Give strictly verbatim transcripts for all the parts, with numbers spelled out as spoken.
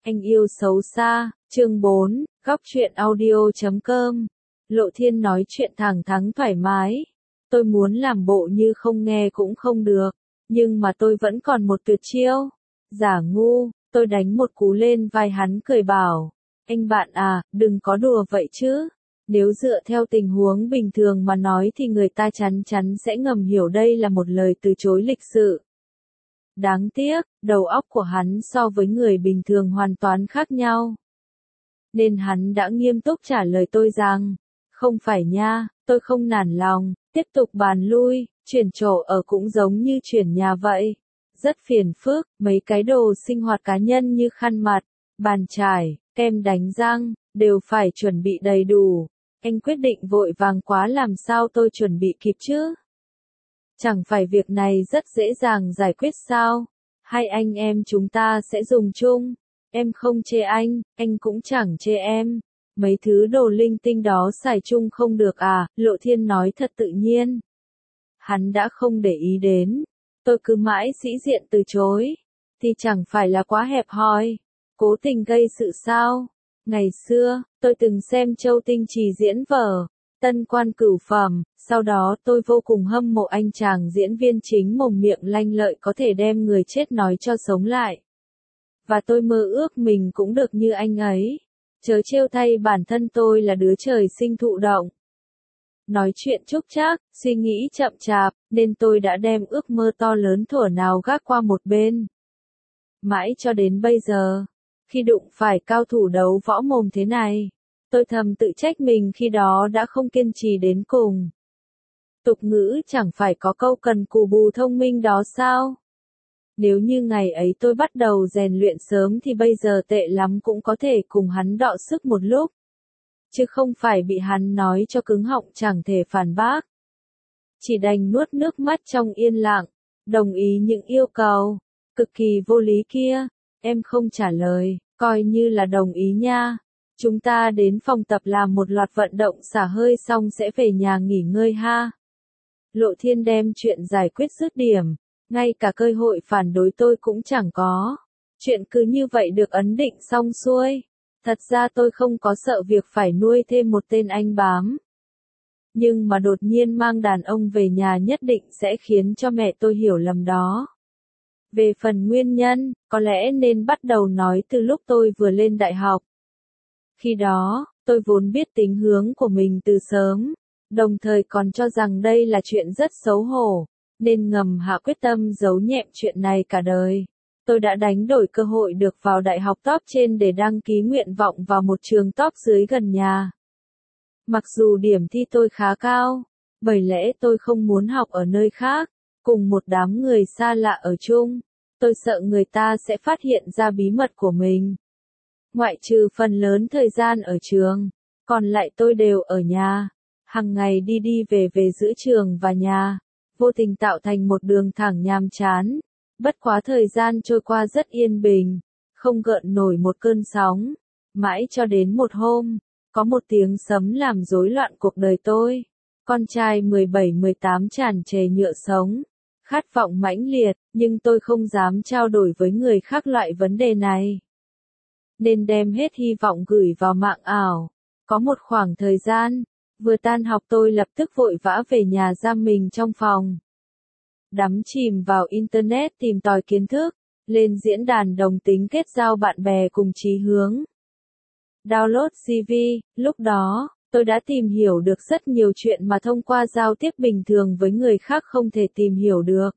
Anh yêu xấu xa, chương bốn, góc truyện audio chấm com. Lộ Thiên nói chuyện thẳng thắn thoải mái. Tôi muốn làm bộ như không nghe cũng không được, nhưng mà tôi vẫn còn một tuyệt chiêu. Giả ngu, tôi đánh một cú lên vai hắn cười bảo. Anh bạn à, đừng có đùa vậy chứ. Nếu dựa theo tình huống bình thường mà nói thì người ta chắn chắn sẽ ngầm hiểu đây là một lời từ chối lịch sự. Đáng tiếc, đầu óc của hắn so với người bình thường hoàn toàn khác nhau. Nên hắn đã nghiêm túc trả lời tôi rằng, không phải nha, tôi không nản lòng, tiếp tục bàn lui, chuyển chỗ ở cũng giống như chuyển nhà vậy. Rất phiền phức, mấy cái đồ sinh hoạt cá nhân như khăn mặt, bàn chải, kem đánh răng, đều phải chuẩn bị đầy đủ. Anh quyết định vội vàng quá làm sao tôi chuẩn bị kịp chứ? Chẳng phải việc này rất dễ dàng giải quyết sao? Hai anh em chúng ta sẽ dùng chung. Em không chê anh, anh cũng chẳng chê em. Mấy thứ đồ linh tinh đó xài chung không được à? Lộ Thiên nói thật tự nhiên. Hắn đã không để ý đến. Tôi cứ mãi sĩ diện từ chối. Thì chẳng phải là quá hẹp hòi. Cố tình gây sự sao? Ngày xưa, tôi từng xem Châu Tinh Trì diễn vở Tân Quan Cửu Phẩm, sau đó tôi vô cùng hâm mộ anh chàng diễn viên chính mồm miệng lanh lợi có thể đem người chết nói cho sống lại. Và tôi mơ ước mình cũng được như anh ấy. Chớ trêu thay bản thân tôi là đứa trời sinh thụ động. Nói chuyện chúc chắc, suy nghĩ chậm chạp, nên tôi đã đem ước mơ to lớn thuở nào gác qua một bên. Mãi cho đến bây giờ, khi đụng phải cao thủ đấu võ mồm thế này, tôi thầm tự trách mình khi đó đã không kiên trì đến cùng. Tục ngữ chẳng phải có câu cần cù bù thông minh đó sao? Nếu như ngày ấy tôi bắt đầu rèn luyện sớm thì bây giờ tệ lắm cũng có thể cùng hắn đọ sức một lúc. Chứ không phải bị hắn nói cho cứng họng chẳng thể phản bác. Chỉ đành nuốt nước mắt trong yên lặng, đồng ý những yêu cầu cực kỳ vô lý kia. Em không trả lời, coi như là đồng ý nha. Chúng ta đến phòng tập làm một loạt vận động xả hơi xong sẽ về nhà nghỉ ngơi ha. Lộ Thiên đem chuyện giải quyết dứt điểm, ngay cả cơ hội phản đối tôi cũng chẳng có. Chuyện cứ như vậy được ấn định xong xuôi. Thật ra tôi không có sợ việc phải nuôi thêm một tên anh bám. Nhưng mà đột nhiên mang đàn ông về nhà nhất định sẽ khiến cho mẹ tôi hiểu lầm đó. Về phần nguyên nhân, có lẽ nên bắt đầu nói từ lúc tôi vừa lên đại học. Khi đó, tôi vốn biết tính hướng của mình từ sớm, đồng thời còn cho rằng đây là chuyện rất xấu hổ, nên ngầm hạ quyết tâm giấu nhẹm chuyện này cả đời. Tôi đã đánh đổi cơ hội được vào đại học top trên để đăng ký nguyện vọng vào một trường top dưới gần nhà. Mặc dù điểm thi tôi khá cao, bởi lẽ tôi không muốn học ở nơi khác, cùng một đám người xa lạ ở chung. Tôi sợ người ta sẽ phát hiện ra bí mật của mình. Ngoại trừ phần lớn thời gian ở trường, còn lại tôi đều ở nhà, hàng ngày đi đi về về giữa trường và nhà, vô tình tạo thành một đường thẳng nhàm chán. Bất quá thời gian trôi qua rất yên bình, không gợn nổi một cơn sóng, mãi cho đến một hôm, có một tiếng sấm làm rối loạn cuộc đời tôi. Con trai mười bảy mười tám tràn trề nhựa sống, khát vọng mãnh liệt, nhưng tôi không dám trao đổi với người khác loại vấn đề này. Nên đem hết hy vọng gửi vào mạng ảo. Có một khoảng thời gian, vừa tan học tôi lập tức vội vã về nhà giam mình trong phòng. Đắm chìm vào Internet tìm tòi kiến thức, lên diễn đàn đồng tính kết giao bạn bè cùng chí hướng. Download xê vê, lúc đó, tôi đã tìm hiểu được rất nhiều chuyện mà thông qua giao tiếp bình thường với người khác không thể tìm hiểu được.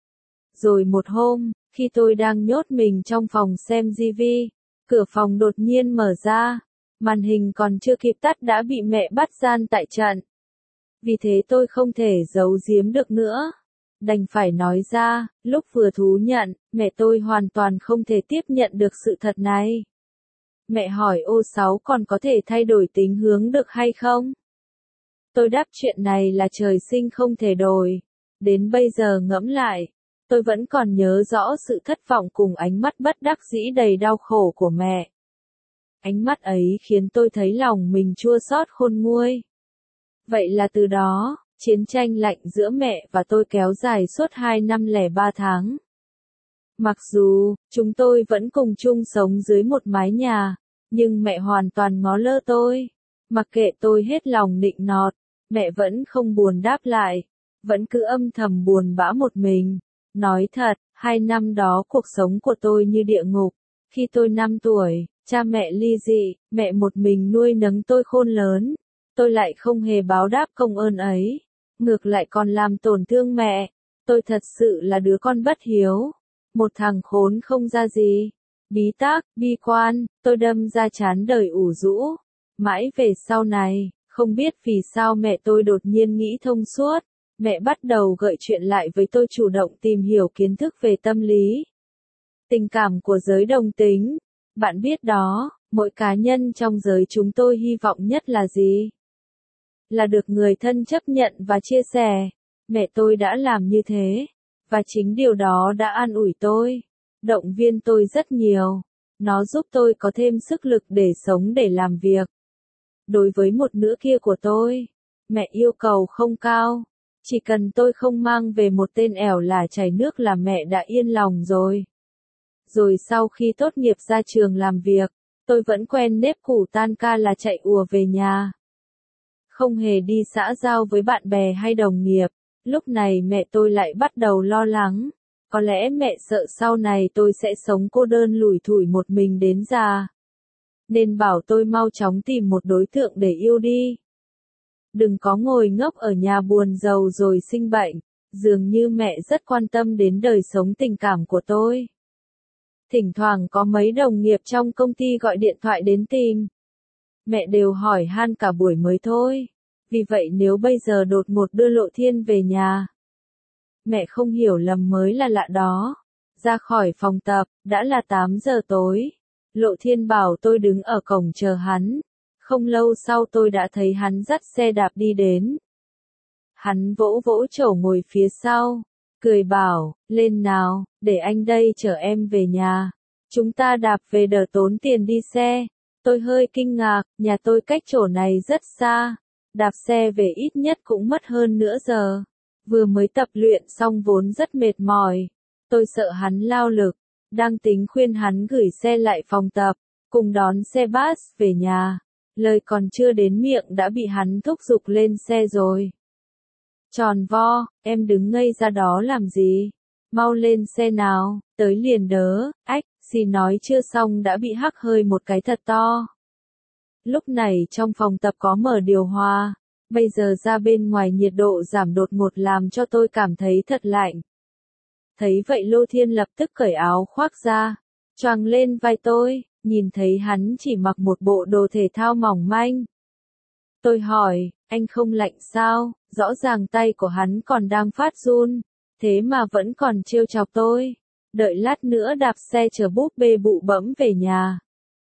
Rồi một hôm, khi tôi đang nhốt mình trong phòng xem ti vi, cửa phòng đột nhiên mở ra, màn hình còn chưa kịp tắt đã bị mẹ bắt gian tại trận. Vì thế tôi không thể giấu giếm được nữa. Đành phải nói ra, lúc vừa thú nhận, mẹ tôi hoàn toàn không thể tiếp nhận được sự thật này. Mẹ hỏi ô sáu còn có thể thay đổi tính hướng được hay không? Tôi đáp chuyện này là trời sinh không thể đổi. Đến bây giờ ngẫm lại, tôi vẫn còn nhớ rõ sự thất vọng cùng ánh mắt bất đắc dĩ đầy đau khổ của mẹ. Ánh mắt ấy khiến tôi thấy lòng mình chua xót khôn nguôi. Vậy là từ đó, chiến tranh lạnh giữa mẹ và tôi kéo dài suốt hai năm lẻ ba tháng. Mặc dù, chúng tôi vẫn cùng chung sống dưới một mái nhà, nhưng mẹ hoàn toàn ngó lơ tôi. Mặc kệ tôi hết lòng nịnh nọt, mẹ vẫn không buồn đáp lại, vẫn cứ âm thầm buồn bã một mình. Nói thật, hai năm đó cuộc sống của tôi như địa ngục. Khi tôi năm tuổi, cha mẹ ly dị, mẹ một mình nuôi nấng tôi khôn lớn. Tôi lại không hề báo đáp công ơn ấy, ngược lại còn làm tổn thương mẹ. Tôi thật sự là đứa con bất hiếu, một thằng khốn không ra gì. Bí tác, bi quan, tôi đâm ra chán đời ủ rũ. Mãi về sau này, không biết vì sao mẹ tôi đột nhiên nghĩ thông suốt. Mẹ bắt đầu gợi chuyện lại với tôi, chủ động tìm hiểu kiến thức về tâm lý, tình cảm của giới đồng tính. Bạn biết đó, mỗi cá nhân trong giới chúng tôi hy vọng nhất là gì? Là được người thân chấp nhận và chia sẻ. Mẹ tôi đã làm như thế, và chính điều đó đã an ủi tôi, động viên tôi rất nhiều. Nó giúp tôi có thêm sức lực để sống, để làm việc. Đối với một nửa kia của tôi, mẹ yêu cầu không cao. Chỉ cần tôi không mang về một tên ẻo lả chảy nước là mẹ đã yên lòng rồi. Rồi sau khi tốt nghiệp ra trường làm việc, tôi vẫn quen nếp củ tan ca là chạy ùa về nhà. Không hề đi xã giao với bạn bè hay đồng nghiệp. Lúc này mẹ tôi lại bắt đầu lo lắng. Có lẽ mẹ sợ sau này tôi sẽ sống cô đơn lủi thủi một mình đến già. Nên bảo tôi mau chóng tìm một đối tượng để yêu đi. Đừng có ngồi ngốc ở nhà buồn rầu rồi sinh bệnh. Dường như mẹ rất quan tâm đến đời sống tình cảm của tôi. Thỉnh thoảng có mấy đồng nghiệp trong công ty gọi điện thoại đến tìm. Mẹ đều hỏi han cả buổi mới thôi. Vì vậy nếu bây giờ đột ngột đưa Lộ Thiên về nhà, mẹ không hiểu lầm mới là lạ đó. Ra khỏi phòng tập, đã là tám giờ tối. Lộ Thiên bảo tôi đứng ở cổng chờ hắn. Không lâu sau tôi đã thấy hắn dắt xe đạp đi đến. Hắn vỗ vỗ chổ ngồi phía sau, cười bảo, lên nào, để anh đây chở em về nhà. Chúng ta đạp về đỡ tốn tiền đi xe. Tôi hơi kinh ngạc, nhà tôi cách chỗ này rất xa. Đạp xe về ít nhất cũng mất hơn nửa giờ. Vừa mới tập luyện xong vốn rất mệt mỏi. Tôi sợ hắn lao lực, đang tính khuyên hắn gửi xe lại phòng tập, cùng đón xe bus về nhà. Lời còn chưa đến miệng đã bị hắn thúc giục lên xe rồi. Tròn vo, em đứng ngây ra đó làm gì? Mau lên xe nào, tới liền đớ. Ách, xì nói chưa xong đã bị hắc hơi một cái thật to. Lúc này trong phòng tập có mở điều hòa, bây giờ ra bên ngoài nhiệt độ giảm đột ngột làm cho tôi cảm thấy thật lạnh. Thấy vậy Lô Thiên lập tức cởi áo khoác ra, choàng lên vai tôi, nhìn thấy hắn chỉ mặc một bộ đồ thể thao mỏng manh. Tôi hỏi, anh không lạnh sao? Rõ ràng tay của hắn còn đang phát run, thế mà vẫn còn trêu chọc tôi. Đợi lát nữa đạp xe chở búp bê bụ bẫm về nhà.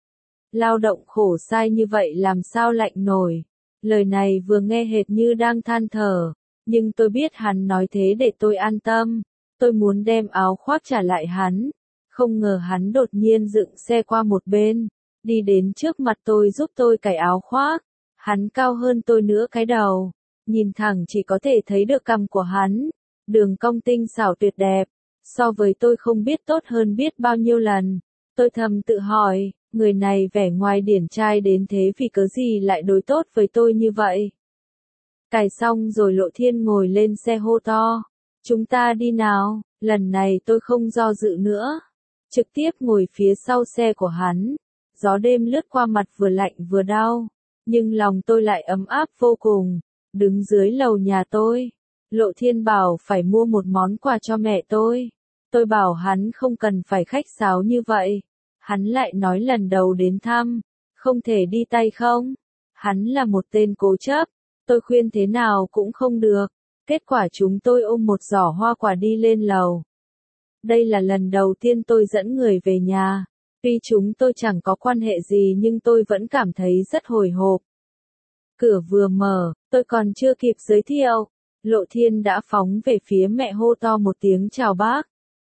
Lao động khổ sai như vậy làm sao lạnh nổi. Lời này vừa nghe hệt như đang than thở, nhưng tôi biết hắn nói thế để tôi an tâm. Tôi muốn đem áo khoác trả lại hắn. Không ngờ hắn đột nhiên dựng xe qua một bên, đi đến trước mặt tôi giúp tôi cởi áo khoác. Hắn cao hơn tôi nữa cái đầu, nhìn thẳng chỉ có thể thấy được cằm của hắn, đường cong tinh xảo tuyệt đẹp, so với tôi không biết tốt hơn biết bao nhiêu lần. Tôi thầm tự hỏi, người này vẻ ngoài điển trai đến thế vì cớ gì lại đối tốt với tôi như vậy. Cài xong rồi Lộ Thiên ngồi lên xe hô to, chúng ta đi nào. Lần này tôi không do dự nữa, trực tiếp ngồi phía sau xe của hắn. Gió đêm lướt qua mặt vừa lạnh vừa đau, nhưng lòng tôi lại ấm áp vô cùng. Đứng dưới lầu nhà tôi, Lộ Thiên bảo phải mua một món quà cho mẹ tôi. Tôi bảo hắn không cần phải khách sáo như vậy. Hắn lại nói lần đầu đến thăm, không thể đi tay không. Hắn là một tên cố chấp, tôi khuyên thế nào cũng không được. Kết quả chúng tôi ôm một giỏ hoa quả đi lên lầu. Đây là lần đầu tiên tôi dẫn người về nhà. Tuy chúng tôi chẳng có quan hệ gì nhưng tôi vẫn cảm thấy rất hồi hộp. Cửa vừa mở, tôi còn chưa kịp giới thiệu, Lộ Thiên đã phóng về phía mẹ hô to một tiếng chào bác.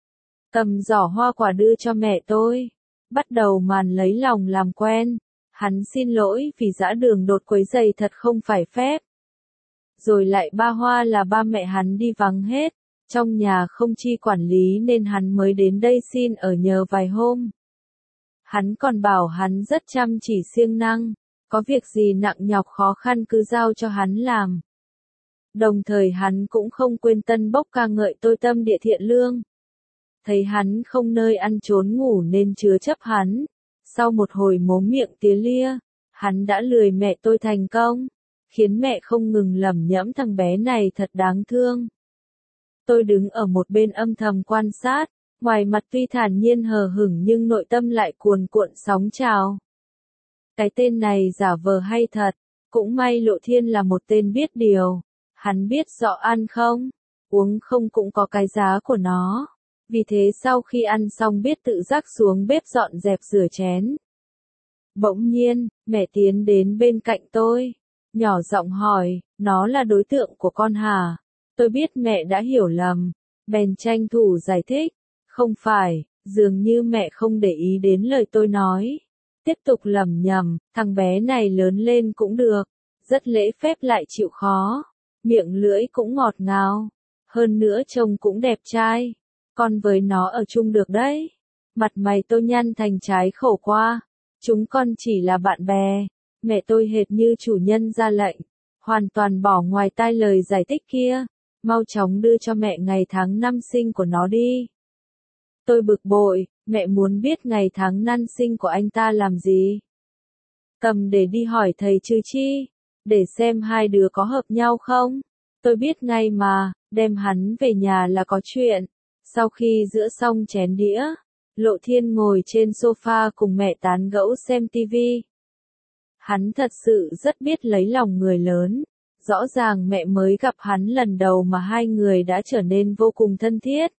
Cầm giỏ hoa quả đưa cho mẹ tôi. Bắt đầu màn lấy lòng làm quen. Hắn xin lỗi vì dã đường đột quấy giày thật không phải phép. Rồi lại ba hoa là ba mẹ hắn đi vắng hết. Trong nhà không chi quản lý nên hắn mới đến đây xin ở nhờ vài hôm. Hắn còn bảo hắn rất chăm chỉ siêng năng, có việc gì nặng nhọc khó khăn cứ giao cho hắn làm. Đồng thời hắn cũng không quên tân bốc ca ngợi tôi tâm địa thiện lương. Thấy hắn không nơi ăn trốn ngủ nên chứa chấp hắn. Sau một hồi mốm miệng tía lia, hắn đã lười mẹ tôi thành công, khiến mẹ không ngừng lẩm nhẩm thằng bé này thật đáng thương. Tôi đứng ở một bên âm thầm quan sát, ngoài mặt tuy thản nhiên hờ hững nhưng nội tâm lại cuồn cuộn sóng trào. Cái tên này giả vờ hay thật, cũng may Lộ Thiên là một tên biết điều, hắn biết rõ ăn không, uống không cũng có cái giá của nó. Vì thế sau khi ăn xong biết tự giác xuống bếp dọn dẹp rửa chén. Bỗng nhiên, mẹ tiến đến bên cạnh tôi, nhỏ giọng hỏi, nó là đối tượng của con hả? Tôi biết mẹ đã hiểu lầm, bèn tranh thủ giải thích, không phải, dường như mẹ không để ý đến lời tôi nói. Tiếp tục lẩm nhẩm, thằng bé này lớn lên cũng được, rất lễ phép lại chịu khó, miệng lưỡi cũng ngọt ngào, hơn nữa trông cũng đẹp trai. Con với nó ở chung được đấy. Mặt mày tôi nhăn thành trái khổ qua. Chúng con chỉ là bạn bè. Mẹ tôi hệt như chủ nhân ra lệnh. Hoàn toàn bỏ ngoài tai lời giải thích kia. Mau chóng đưa cho mẹ ngày tháng năm sinh của nó đi. Tôi bực bội, mẹ muốn biết ngày tháng năm sinh của anh ta làm gì? Cầm để đi hỏi thầy Trừ Chi. Để xem hai đứa có hợp nhau không? Tôi biết ngay mà, đem hắn về nhà là có chuyện. Sau khi rửa xong chén đĩa, Lộ Thiên ngồi trên sofa cùng mẹ tán gẫu xem tivi. Hắn thật sự rất biết lấy lòng người lớn. Rõ ràng mẹ mới gặp hắn lần đầu mà hai người đã trở nên vô cùng thân thiết.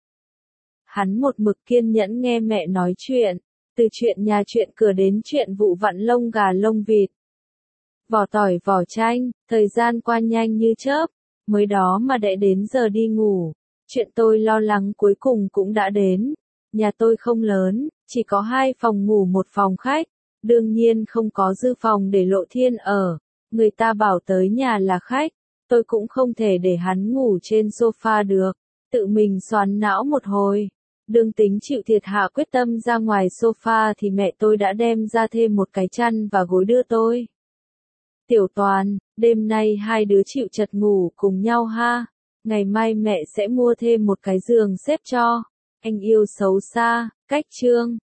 Hắn một mực kiên nhẫn nghe mẹ nói chuyện, từ chuyện nhà chuyện cửa đến chuyện vụ vặn lông gà lông vịt. Vỏ tỏi vỏ chanh, thời gian qua nhanh như chớp, mới đó mà đã đến giờ đi ngủ. Chuyện tôi lo lắng cuối cùng cũng đã đến. Nhà tôi không lớn, chỉ có hai phòng ngủ một phòng khách. Đương nhiên không có dư phòng để Lộ Thiên ở. Người ta bảo tới nhà là khách. Tôi cũng không thể để hắn ngủ trên sofa được. Tự mình xoắn não một hồi. Đương tính chịu thiệt hạ quyết tâm ra ngoài sofa thì mẹ tôi đã đem ra thêm một cái chăn và gối đưa tôi. Tiểu Toàn, đêm nay hai đứa chịu chật ngủ cùng nhau ha. Ngày mai mẹ sẽ mua thêm một cái giường xếp cho. Anh yêu xấu xa, cách chương.